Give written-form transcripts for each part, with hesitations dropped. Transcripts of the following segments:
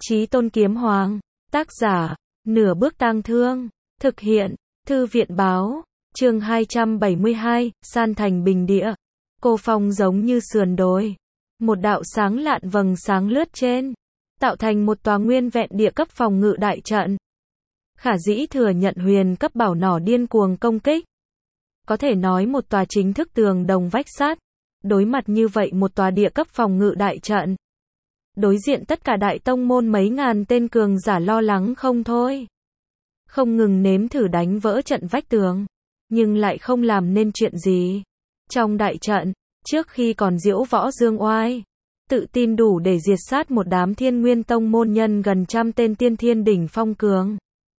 Chí Tôn Kiếm Hoàng. Tác giả, Nửa Bước Tang Thương. Thực hiện, Thư viện báo. Chương 272, San Thành Bình Địa. Cô phong giống như sườn đồi. Một đạo sáng lạn vầng sáng lướt trên, tạo thành một tòa nguyên vẹn địa cấp phòng ngự đại trận. Khả dĩ thừa nhận huyền cấp bảo nỏ điên cuồng công kích. Có thể nói một tòa chính thức tường đồng vách sắt. Đối mặt như vậy một tòa địa cấp phòng ngự đại trận. Đối diện tất cả đại tông môn mấy ngàn tên cường giả lo lắng không thôi. Không ngừng nếm thử đánh vỡ trận vách tường, nhưng lại không làm nên chuyện gì. Trong đại trận, trước khi còn diễu võ dương oai, tự tin đủ để diệt sát một đám Thiên Nguyên Tông môn nhân gần trăm tên tiên thiên đỉnh phong cường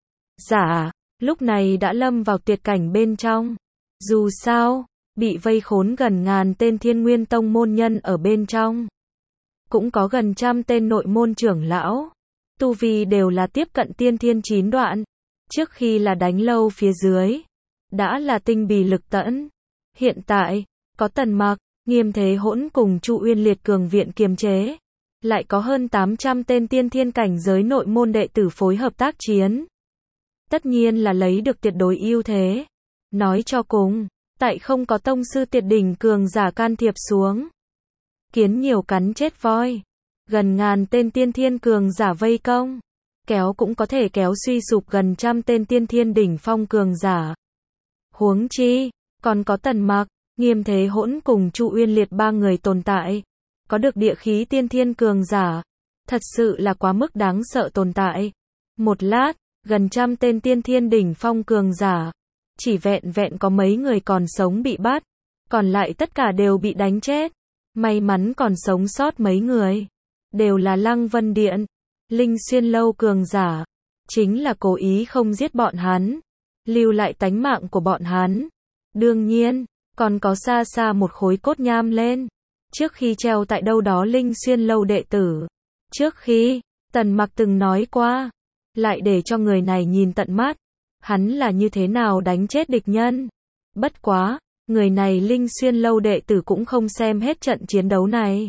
giả, lúc này đã lâm vào tuyệt cảnh bên trong. Dù sao, bị vây khốn gần ngàn tên Thiên Nguyên Tông môn nhân ở bên trong. Cũng có gần trăm tên nội môn trưởng lão. Tu vi đều là tiếp cận tiên thiên 9 đoạn. Trước khi là đánh lâu phía dưới. Đã là tinh bì lực tẫn. Hiện tại, có Tần Mặc, Nghiêm Thế Hỗn cùng Chu Uyên Liệt cường viện kiềm chế. Lại có hơn 800 tên tiên thiên cảnh giới nội môn đệ tử phối hợp tác chiến. Tất nhiên là lấy được tuyệt đối ưu thế. Nói cho cùng, tại không có tông sư tuyệt đỉnh cường giả can thiệp xuống. Kiến nhiều cắn chết voi. Gần ngàn tên tiên thiên cường giả vây công. Kéo cũng có thể kéo suy sụp gần trăm tên tiên thiên đỉnh phong cường giả. Huống chi, còn có Tần Mặc, Nghiêm Thế Hỗn cùng Chu Uyên Liệt ba người tồn tại. Có được địa khí tiên thiên cường giả. Thật sự là quá mức đáng sợ tồn tại. Một lát, gần trăm tên tiên thiên đỉnh phong cường giả. Chỉ vẹn vẹn có mấy người còn sống bị bắt. Còn lại tất cả đều bị đánh chết. May mắn còn sống sót mấy người. Đều là Lăng Vân Điện, Linh Xuyên Lâu cường giả. Chính là cố ý không giết bọn hắn. Lưu lại tánh mạng của bọn hắn. Đương nhiên, còn có xa xa một khối cốt nham lên. Trước khi treo tại đâu đó Linh Xuyên Lâu đệ tử. Trước khi, Tần Mặc từng nói qua. Lại để cho người này nhìn tận mắt. Hắn là như thế nào đánh chết địch nhân. Bất quá, người này Linh Xuyên Lâu đệ tử cũng không xem hết trận chiến đấu này.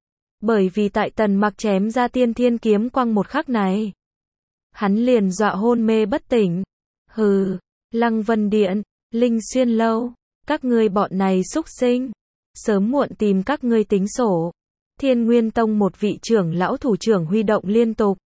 Bởi vì tại Tần Mặc chém ra tiên thiên kiếm quang một khắc này. Hắn liền dọa hôn mê bất tỉnh. Hừ, Lăng Vân Điện, Linh Xuyên Lâu, các ngươi bọn này xúc sinh. Sớm muộn tìm các ngươi tính sổ. Thiên Nguyên Tông một vị trưởng lão thủ trưởng huy động liên tục.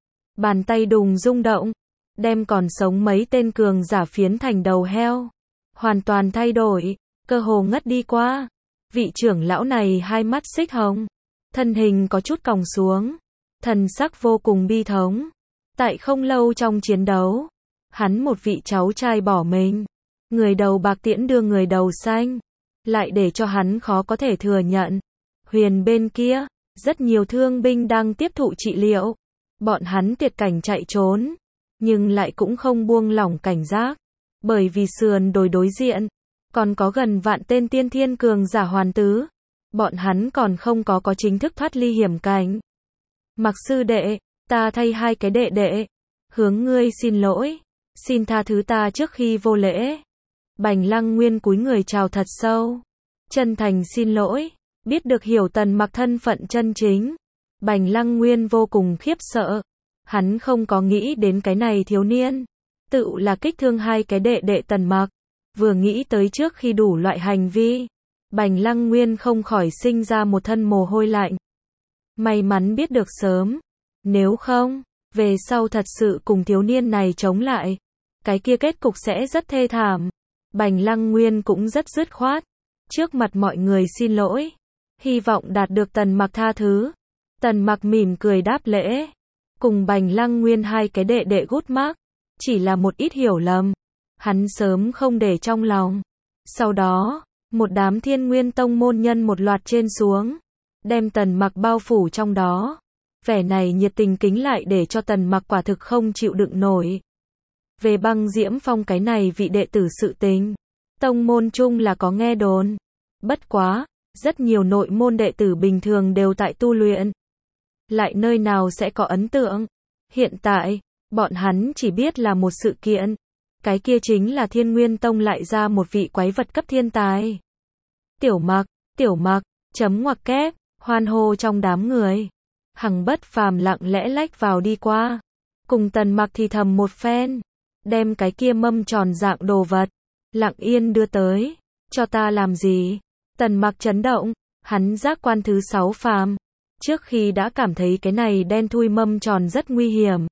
Bàn tay đùng rung động. Đem còn sống mấy tên cường giả phiến thành đầu heo. Hoàn toàn thay đổi. Cơ hồ ngất đi qua. Vị trưởng lão này hai mắt xích hồng. Thân hình có chút còng xuống. Thần sắc vô cùng bi thống. Tại không lâu trong chiến đấu. Hắn một vị cháu trai bỏ mình. Người đầu bạc tiễn đưa người đầu xanh. Lại để cho hắn khó có thể thừa nhận. Huyền bên kia, rất nhiều thương binh đang tiếp thụ trị liệu. Bọn hắn tuyệt cảnh chạy trốn. Nhưng lại cũng không buông lỏng cảnh giác. Bởi vì sườn đồi đối diện. Còn có gần vạn tên tiên thiên cường giả hoàn tứ. Bọn hắn còn không có chính thức thoát ly hiểm cảnh. Mặc sư đệ, ta thay hai cái đệ đệ. Hướng ngươi xin lỗi. Xin tha thứ ta trước khi vô lễ. Bành Lăng Nguyên cúi người chào thật sâu. Chân thành xin lỗi. Biết được hiểu Tần Mặc thân phận chân chính. Bành Lăng Nguyên vô cùng khiếp sợ. Hắn không có nghĩ đến cái này thiếu niên. Tự là kích thương hai cái đệ đệ Tần Mặc. Vừa nghĩ tới trước khi đủ loại hành vi. Bành Lăng Nguyên không khỏi sinh ra một thân mồ hôi lạnh. May mắn biết được sớm. Nếu không, về sau thật sự cùng thiếu niên này chống lại. Cái kia kết cục sẽ rất thê thảm. Bành Lăng Nguyên cũng rất dứt khoát. Trước mặt mọi người xin lỗi. Hy vọng đạt được Tần Mặc tha thứ. Tần Mặc mỉm cười đáp lễ. Cùng Bành Lăng Nguyên hai cái đệ đệ gút mác. Chỉ là một ít hiểu lầm. Hắn sớm không để trong lòng. Sau đó, một đám Thiên Nguyên Tông môn nhân một loạt trên xuống. Đem Tần Mặc bao phủ trong đó. Vẻ này nhiệt tình kính lại để cho Tần Mặc quả thực không chịu đựng nổi. Về Băng Diễm Phong cái này vị đệ tử sự tình. Tông môn chung là có nghe đồn. Bất quá, rất nhiều nội môn đệ tử bình thường đều tại tu luyện. Lại nơi nào sẽ có ấn tượng. Hiện tại, bọn hắn chỉ biết là một sự kiện. Cái kia chính là Thiên Nguyên Tông lại ra một vị quái vật cấp thiên tài. Tiểu Mặc, chấm ngoặc kép, hoan hô trong đám người. Hằng Bất Phàm lặng lẽ lách vào đi qua, cùng Tần Mặc thì thầm một phen, đem cái kia mâm tròn dạng đồ vật, lặng yên đưa tới, cho ta làm gì? Tần Mặc chấn động, hắn giác quan thứ 6 phàm, trước khi đã cảm thấy cái này đen thui mâm tròn rất nguy hiểm.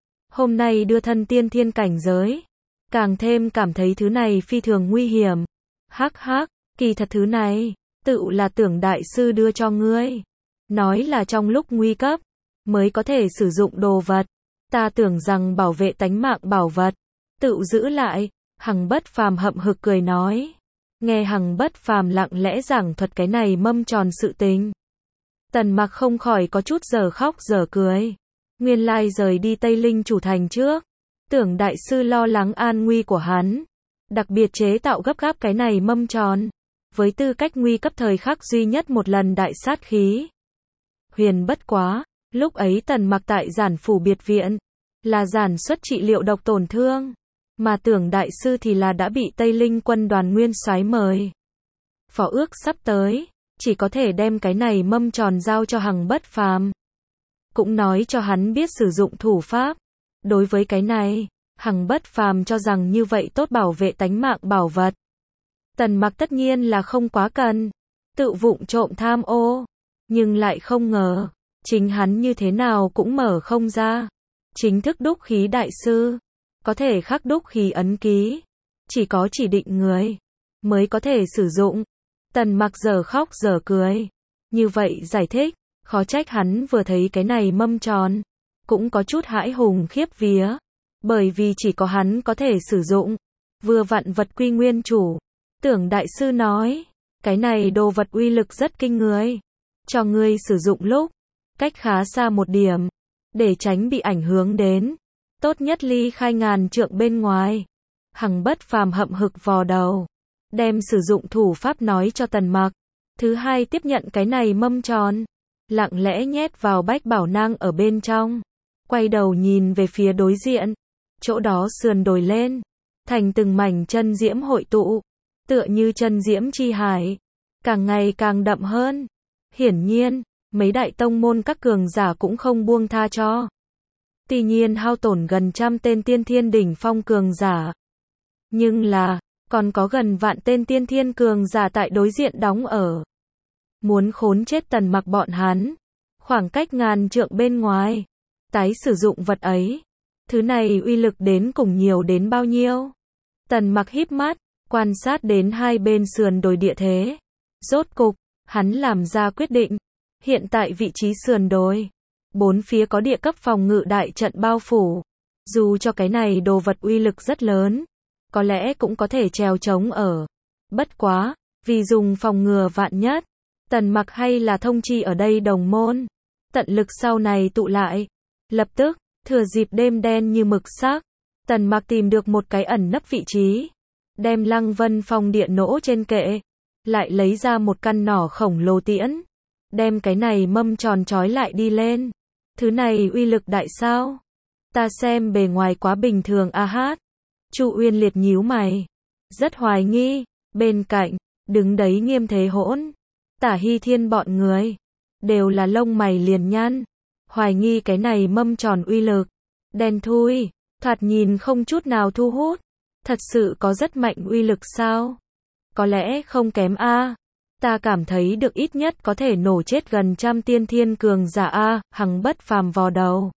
Hôm nay đưa thân tiên thiên cảnh giới, càng thêm cảm thấy thứ này phi thường nguy hiểm. Hắc hắc, kỳ thật thứ này, tự là Tưởng đại sư đưa cho ngươi. Nói là trong lúc nguy cấp, mới có thể sử dụng đồ vật. Ta tưởng rằng bảo vệ tánh mạng bảo vật, tự giữ lại. Hằng Bất Phàm hậm hực cười nói. Nghe Hằng Bất Phàm lặng lẽ giảng thuật cái này mâm tròn sự tình. Tần Mặc không khỏi có chút giờ khóc giờ cười. Nguyên lai rời đi Tây Linh chủ thành trước, Tưởng đại sư lo lắng an nguy của hắn, đặc biệt chế tạo gấp gáp cái này mâm tròn, với tư cách nguy cấp thời khắc duy nhất một lần đại sát khí. Huyền bất quá, lúc ấy Tần Mặc tại giản phủ biệt viện, là giản xuất trị liệu độc tổn thương, mà Tưởng đại sư thì là đã bị Tây Linh quân đoàn nguyên soái mời. Phó ước sắp tới, chỉ có thể đem cái này mâm tròn giao cho Hằng Bất Phàm. Cũng nói cho hắn biết sử dụng thủ pháp. Đối với cái này, Hằng Bất Phàm cho rằng như vậy tốt bảo vệ tánh mạng bảo vật. Tần Mặc tất nhiên là không quá cần, tự vụng trộm tham ô, nhưng lại không ngờ, chính hắn như thế nào cũng mở không ra. Chính thức đúc khí đại sư, có thể khắc đúc khí ấn ký, chỉ có chỉ định người, mới có thể sử dụng. Tần Mặc giờ khóc giờ cười. Như vậy giải thích, khó trách hắn vừa thấy cái này mâm tròn, cũng có chút hãi hùng khiếp vía. Bởi vì chỉ có hắn có thể sử dụng. Vừa vặn vật quy nguyên chủ. Tưởng đại sư nói, cái này đồ vật uy lực rất kinh người. Cho ngươi sử dụng lúc, cách khá xa một điểm, để tránh bị ảnh hưởng đến. Tốt nhất ly khai ngàn trượng bên ngoài. Hằng Bất Phàm hậm hực vò đầu, đem sử dụng thủ pháp nói cho Tần Mặc. Thứ hai tiếp nhận cái này mâm tròn, lặng lẽ nhét vào bách bảo nang ở bên trong, quay đầu nhìn về phía đối diện, chỗ đó sườn đồi lên, thành từng mảnh chân diễm hội tụ, tựa như chân diễm chi hải, càng ngày càng đậm hơn. Hiển nhiên, mấy đại tông môn các cường giả cũng không buông tha cho. Tuy nhiên hao tổn gần 100 tên tiên thiên đỉnh phong cường giả, nhưng là, còn có gần vạn tên tiên thiên cường giả tại đối diện đóng ở. Muốn khốn chết Tần Mặc bọn hắn, khoảng cách ngàn trượng bên ngoài, tái sử dụng vật ấy. Thứ này uy lực đến cùng nhiều đến bao nhiêu? Tần Mặc híp mắt, quan sát đến hai bên sườn đồi địa thế. Rốt cục, hắn làm ra quyết định. Hiện tại vị trí sườn đồi, bốn phía có địa cấp phòng ngự đại trận bao phủ. Dù cho cái này đồ vật uy lực rất lớn, có lẽ cũng có thể trèo trống ở. Bất quá, vì dùng phòng ngừa vạn nhất, Tần Mặc hay là thông chi ở đây đồng môn, tận lực sau này tụ lại. Lập tức, thừa dịp đêm đen như mực xác, Tần Mặc tìm được một cái ẩn nấp vị trí, đem Lăng Vân Phong điện nỗ trên kệ, lại lấy ra một căn nỏ khổng lồ tiễn, đem cái này mâm tròn trói lại đi lên. Thứ này uy lực đại sao? Ta xem bề ngoài quá bình thường a hát. Chu Uyên Liệt nhíu mày, rất hoài nghi. Bên cạnh, đứng đấy Nghiêm Thế Hỗn, Tả Hy Thiên bọn người, đều là lông mày liền nhăn, hoài nghi cái này mâm tròn uy lực. Đen thui, thoạt nhìn không chút nào thu hút, thật sự có rất mạnh uy lực sao? Có lẽ không kém a. Ta cảm thấy được ít nhất có thể nổ chết gần 100 tiên thiên cường giả a. Hằng Bất Phàm vò đầu,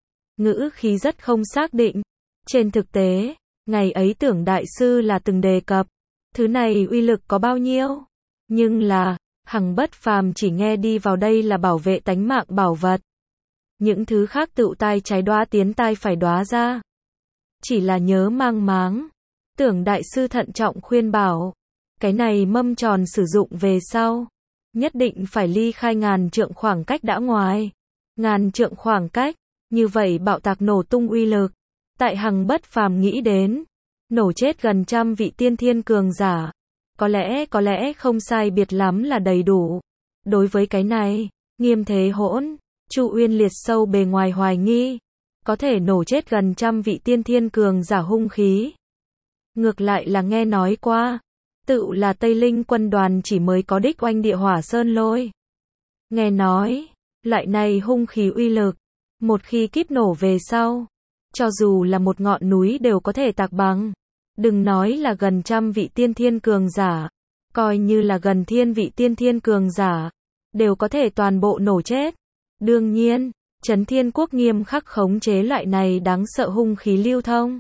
ngữ khí rất không xác định. Trên thực tế, ngày ấy Tưởng đại sư là từng đề cập, thứ này uy lực có bao nhiêu. Nhưng là, Hằng Bất Phàm chỉ nghe đi vào đây là bảo vệ tánh mạng bảo vật. Những thứ khác tựu tai trái đoá tiến tai phải đoá ra. Chỉ là nhớ mang máng. Tưởng đại sư thận trọng khuyên bảo, cái này mâm tròn sử dụng về sau, nhất định phải ly khai ngàn trượng khoảng cách đã ngoài. Ngàn trượng khoảng cách, như vậy bạo tạc nổ tung uy lực. Tại Hằng Bất Phàm nghĩ đến, nổ chết gần 100 vị tiên thiên cường giả. Có lẽ không sai biệt lắm là đầy đủ. Đối với cái này, Nghiêm Thế Hỗn, Chu Uyên Liệt sâu bề ngoài hoài nghi, có thể nổ chết gần 100 vị tiên thiên cường giả hung khí. Ngược lại là nghe nói qua, tự là Tây Linh quân đoàn chỉ mới có đích oanh địa hỏa sơn lôi. Nghe nói, Loại này hung khí uy lực, một khi kíp nổ về sau, cho dù là một ngọn núi đều có thể tạc bằng. Đừng nói là gần trăm vị tiên thiên cường giả, coi như là gần thiên vị tiên thiên cường giả, đều có thể toàn bộ nổ chết. Đương nhiên, Trấn Thiên Quốc nghiêm khắc khống chế loại này đáng sợ hung khí lưu thông.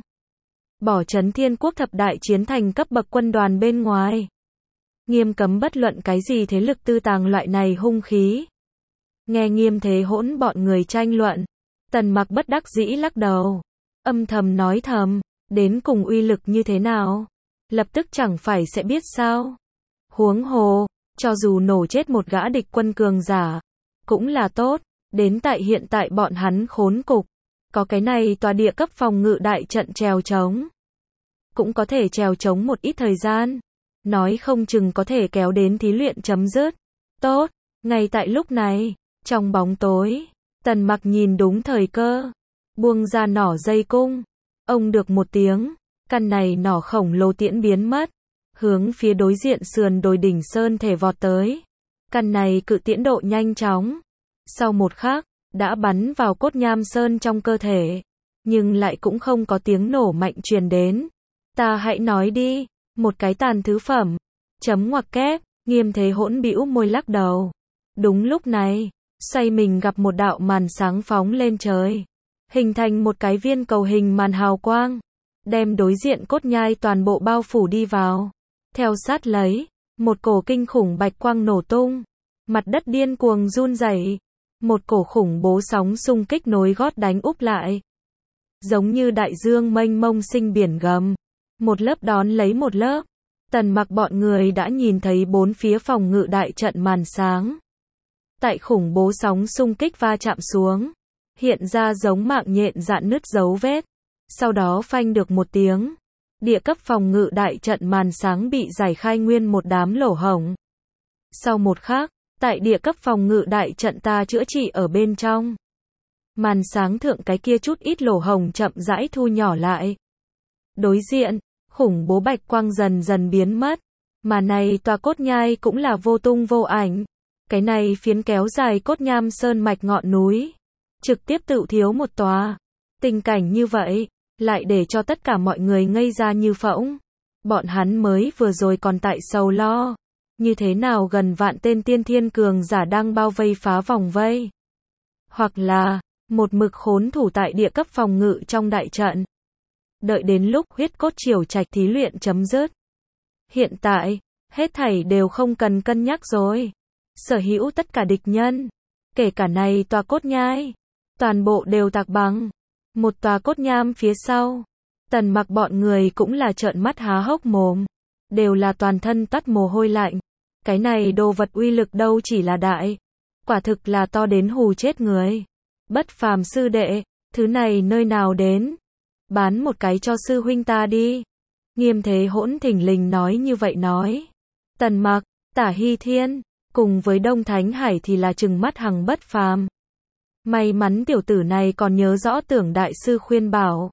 Bỏ Trấn Thiên Quốc thập đại chiến thành cấp bậc quân đoàn bên ngoài. Nghiêm cấm bất luận cái gì thế lực tư tàng loại này hung khí. Nghe Nghiêm Thế Hỗn bọn người tranh luận, Tần Mặc bất đắc dĩ lắc đầu, âm thầm nói thầm, đến cùng uy lực như thế nào, lập tức chẳng phải sẽ biết sao. Huống hồ, cho dù nổ chết một gã địch quân cường giả, cũng là tốt, đến tại hiện tại bọn hắn khốn cục, có cái này tòa địa cấp phòng ngự đại trận trèo trống, cũng có thể trèo trống một ít thời gian, nói không chừng có thể kéo đến thí luyện chấm dứt. Tốt, ngay tại lúc này, trong bóng tối, Tần Mặc nhìn đúng thời cơ, buông ra nỏ dây cung, ông được một tiếng, căn này nỏ khổng lồ tiễn biến mất, hướng phía đối diện sườn đồi đỉnh sơn thể vọt tới. Căn này cự tiễn độ nhanh chóng, sau một khắc, đã bắn vào cốt nham sơn trong cơ thể, nhưng lại cũng không có tiếng nổ mạnh truyền đến. Ta hãy nói đi, một cái tàn thứ phẩm, chấm ngoặc kép, Nghiêm Thế Hỗn bĩu môi lắc đầu. Đúng lúc này, xoay mình gặp một đạo màn sáng phóng lên trời, hình thành một cái viên cầu hình màn hào quang, đem đối diện cốt nhai toàn bộ bao phủ đi vào. Theo sát lấy, một cổ kinh khủng bạch quang nổ tung, mặt đất điên cuồng run rẩy, một cổ khủng bố sóng xung kích nối gót đánh úp lại. Giống như đại dương mênh mông sinh biển gầm, một lớp đón lấy một lớp. Tần Mặc bọn người đã nhìn thấy bốn phía phòng ngự đại trận màn sáng. Tại khủng bố sóng xung kích va chạm xuống, hiện ra giống mạng nhện dạn nứt dấu vết. Sau đó phanh được một tiếng, địa cấp phòng ngự đại trận màn sáng bị giải khai nguyên một đám lỗ hổng. Sau một khắc, tại địa cấp phòng ngự đại trận ta chữa trị ở bên trong, màn sáng thượng cái kia chút ít lỗ hổng chậm rãi thu nhỏ lại. Đối diện, khủng bố bạch quang dần dần biến mất, mà này tòa cốt nhai cũng là vô tung vô ảnh. Cái này phiến kéo dài cốt nham sơn mạch ngọn núi, trực tiếp tự thiếu một tòa. Tình cảnh như vậy, lại để cho tất cả mọi người ngây ra như phỗng. Bọn hắn mới vừa rồi còn tại sầu lo, như thế nào gần vạn tên tiên thiên cường giả đang bao vây phá vòng vây, hoặc là một mực khốn thủ tại địa cấp phòng ngự trong đại trận, đợi đến lúc huyết cốt triều trạch thí luyện chấm dứt. Hiện tại, hết thảy đều không cần cân nhắc rồi. Sở hữu tất cả địch nhân, kể cả này tòa cốt nhai, toàn bộ đều tạc bằng. Một tòa cốt nham phía sau, Tần Mặc bọn người cũng là trợn mắt há hốc mồm, đều là toàn thân toát mồ hôi lạnh. Cái này đồ vật uy lực đâu chỉ là đại, quả thực là to đến hù chết người. Bất phàm sư đệ, thứ này nơi nào đến? Bán một cái cho sư huynh ta đi. Nghiêm Thế Hỗn thình lình nói như vậy nói. Tần Mặc, Tả Hy Thiên, cùng với Đông Thánh Hải thì là trừng mắt hằng bất phàm. May mắn tiểu tử này còn nhớ rõ Tưởng đại sư khuyên bảo.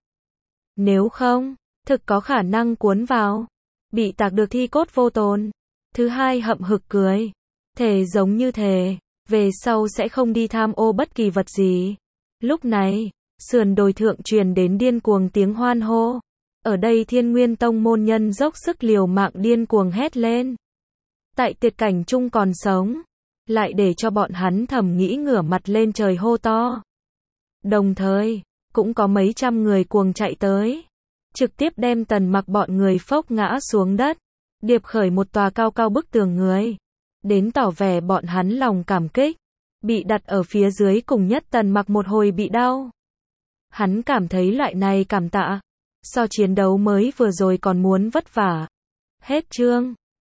Nếu không, thực có khả năng cuốn vào, bị tạc được thi cốt vô tồn. Thứ hai hậm hực cười, thề giống như thề, về sau sẽ không đi tham ô bất kỳ vật gì. Lúc này, sườn đồi thượng truyền đến điên cuồng tiếng hoan hô. Ở đây Thiên Nguyên Tông môn nhân dốc sức liều mạng điên cuồng hét lên. Tại tuyệt cảnh chung còn sống, lại để cho bọn hắn thầm nghĩ ngửa mặt lên trời hô to. Đồng thời, cũng có mấy trăm người cuồng chạy tới, trực tiếp đem Tần Mặc bọn người phốc ngã xuống đất, điệp khởi một tòa cao cao bức tường người, đến tỏ vẻ bọn hắn lòng cảm kích. Bị đặt ở phía dưới cùng nhất Tần Mặc một hồi bị đau. Hắn cảm thấy loại này cảm tạ, so chiến đấu mới vừa rồi còn muốn vất vả. Hết chương.